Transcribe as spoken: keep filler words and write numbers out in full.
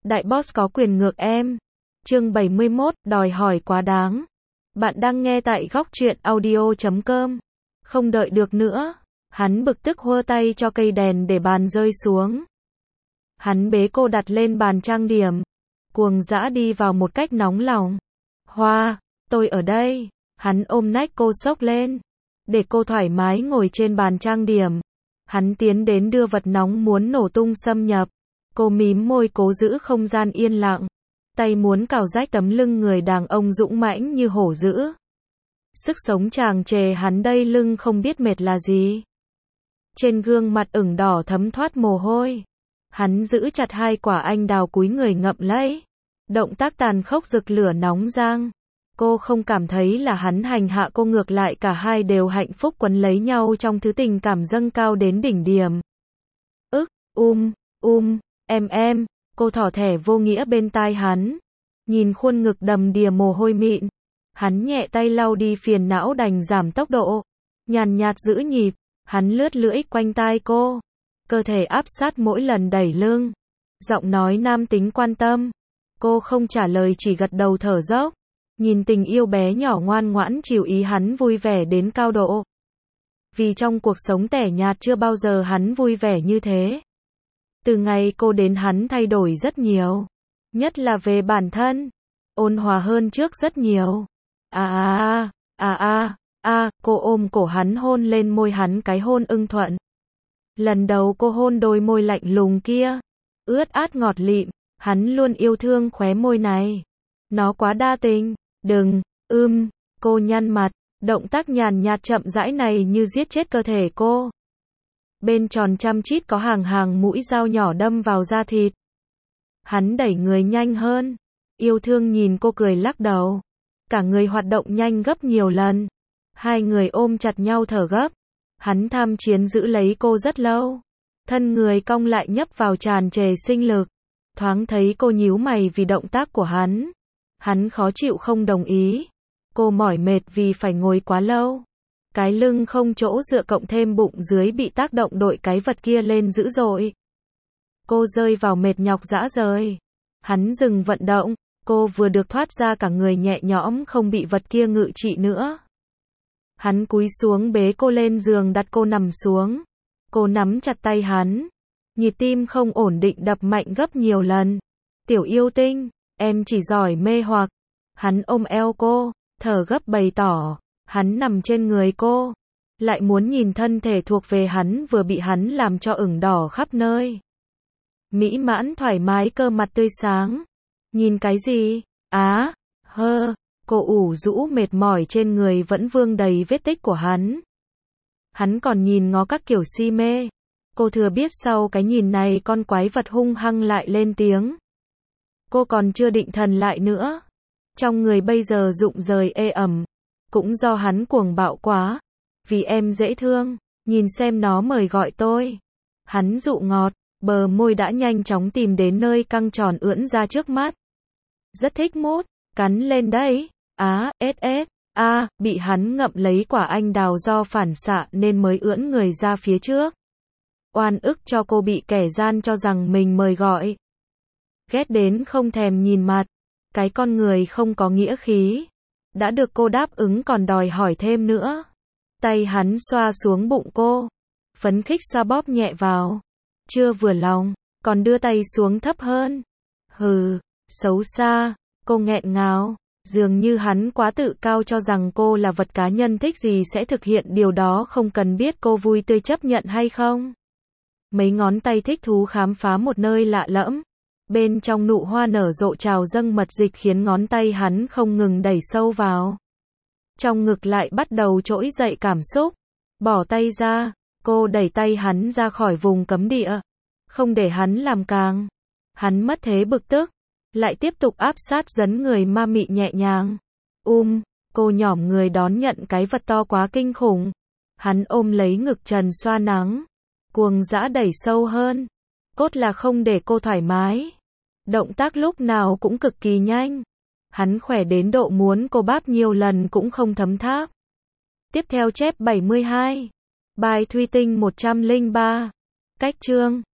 Đại boss có quyền ngược em. Chương bảy mươi mốt, đòi hỏi quá đáng. Bạn đang nghe tại góc truyện audio chấm com. Không đợi được nữa. Hắn bực tức hơ tay cho cây đèn để bàn rơi xuống. Hắn bế cô đặt lên bàn trang điểm. Cuồng dã đi vào một cách nóng lòng. Hoa, tôi ở đây. Hắn ôm nách cô xốc lên. Để cô thoải mái ngồi trên bàn trang điểm. Hắn tiến đến đưa vật nóng muốn nổ tung xâm nhập. Cô mím môi cố giữ không gian yên lặng. Tay muốn cào rách tấm lưng người đàn ông dũng mãnh như hổ dữ. Sức sống tràn trề hắn đây lưng không biết mệt là gì. Trên gương mặt ửng đỏ thấm thoát mồ hôi. Hắn giữ chặt hai quả anh đào cúi người ngậm lấy. Động tác tàn khốc rực lửa nóng rang. Cô không cảm thấy là hắn hành hạ cô, ngược lại cả hai đều hạnh phúc quấn lấy nhau trong thứ tình cảm dâng cao đến đỉnh điểm. Ức, um, um, em em, cô thỏ thẻ vô nghĩa bên tai hắn. Nhìn khuôn ngực đầm đìa mồ hôi mịn. Hắn nhẹ tay lau đi phiền não đành giảm tốc độ. Nhàn nhạt giữ nhịp, hắn lướt lưỡi quanh tai cô. Cơ thể áp sát mỗi lần đẩy lưng. Giọng nói nam tính quan tâm. Cô không trả lời chỉ gật đầu thở dốc. Nhìn tình yêu bé nhỏ ngoan ngoãn chiều ý hắn vui vẻ đến cao độ. Vì trong cuộc sống tẻ nhạt chưa bao giờ hắn vui vẻ như thế. Từ ngày cô đến hắn thay đổi rất nhiều. Nhất là về bản thân. Ôn hòa hơn trước rất nhiều. À à à à à, cô ôm cổ hắn hôn lên môi hắn cái hôn ưng thuận. Lần đầu cô hôn đôi môi lạnh lùng kia. Ướt át ngọt lịm, hắn luôn yêu thương khóe môi này. Nó quá đa tình. Đừng, ưm, cô nhăn mặt, động tác nhàn nhạt chậm rãi này như giết chết cơ thể cô. Bên tròn chăm chít có hàng hàng mũi dao nhỏ đâm vào da thịt. Hắn đẩy người nhanh hơn, yêu thương nhìn cô cười lắc đầu. Cả người hoạt động nhanh gấp nhiều lần. Hai người ôm chặt nhau thở gấp. Hắn tham chiến giữ lấy cô rất lâu. Thân người cong lại nhấp vào tràn trề sinh lực. Thoáng thấy cô nhíu mày vì động tác của hắn. Hắn khó chịu không đồng ý. Cô mỏi mệt vì phải ngồi quá lâu. Cái lưng không chỗ dựa cộng thêm bụng dưới bị tác động đội cái vật kia lên dữ dội. Cô rơi vào mệt nhọc rã rời. Hắn dừng vận động. Cô vừa được thoát ra cả người nhẹ nhõm không bị vật kia ngự trị nữa. Hắn cúi xuống bế cô lên giường đặt cô nằm xuống. Cô nắm chặt tay hắn. Nhịp tim không ổn định đập mạnh gấp nhiều lần. Tiểu yêu tinh. Em chỉ giỏi mê hoặc. Hắn ôm eo cô, thở gấp bày tỏ. Hắn nằm trên người cô. Lại muốn nhìn thân thể thuộc về hắn vừa bị hắn làm cho ửng đỏ khắp nơi. Mỹ mãn thoải mái cơ mặt tươi sáng. Nhìn cái gì? Á, hơ. Cô ủ rũ mệt mỏi trên người vẫn vương đầy vết tích của hắn. Hắn còn nhìn ngó các kiểu si mê. Cô thừa biết sau cái nhìn này con quái vật hung hăng lại lên tiếng. Cô còn chưa định thần lại nữa. Trong người bây giờ rụng rời ê ẩm. Cũng do hắn cuồng bạo quá. Vì em dễ thương. Nhìn xem nó mời gọi tôi. Hắn dụ ngọt. Bờ môi đã nhanh chóng tìm đến nơi căng tròn ưỡn ra trước mắt. Rất thích mút. Cắn lên đấy. Á, ết ết. A, bị hắn ngậm lấy quả anh đào do phản xạ nên mới ưỡn người ra phía trước. Oan ức cho cô bị kẻ gian cho rằng mình mời gọi. Ghét đến không thèm nhìn mặt. Cái con người không có nghĩa khí. Đã được cô đáp ứng còn đòi hỏi thêm nữa. Tay hắn xoa xuống bụng cô. Phấn khích xoa bóp nhẹ vào. Chưa vừa lòng, còn đưa tay xuống thấp hơn. Hừ, xấu xa. Cô nghẹn ngào. Dường như hắn quá tự cao cho rằng cô là vật cá nhân thích gì sẽ thực hiện điều đó không cần biết cô vui tươi chấp nhận hay không. Mấy ngón tay thích thú khám phá một nơi lạ lẫm. Bên trong nụ hoa nở rộ trào dâng mật dịch khiến ngón tay hắn không ngừng đẩy sâu vào. Trong ngực lại bắt đầu trỗi dậy cảm xúc. Bỏ tay ra, cô đẩy tay hắn ra khỏi vùng cấm địa. Không để hắn làm càng. Hắn mất thế bực tức. Lại tiếp tục áp sát dấn người ma mị nhẹ nhàng. Um, cô nhỏm người đón nhận cái vật to quá kinh khủng. Hắn ôm lấy ngực trần xoa nắng. Cuồng dã đẩy sâu hơn. Cốt là không để cô thoải mái. Động tác lúc nào cũng cực kỳ nhanh. Hắn khỏe đến độ muốn cô báp nhiều lần cũng không thấm tháp. Tiếp theo chép bảy mươi hai. Bài Thủy Tinh một trăm lẻ ba. Cách chương.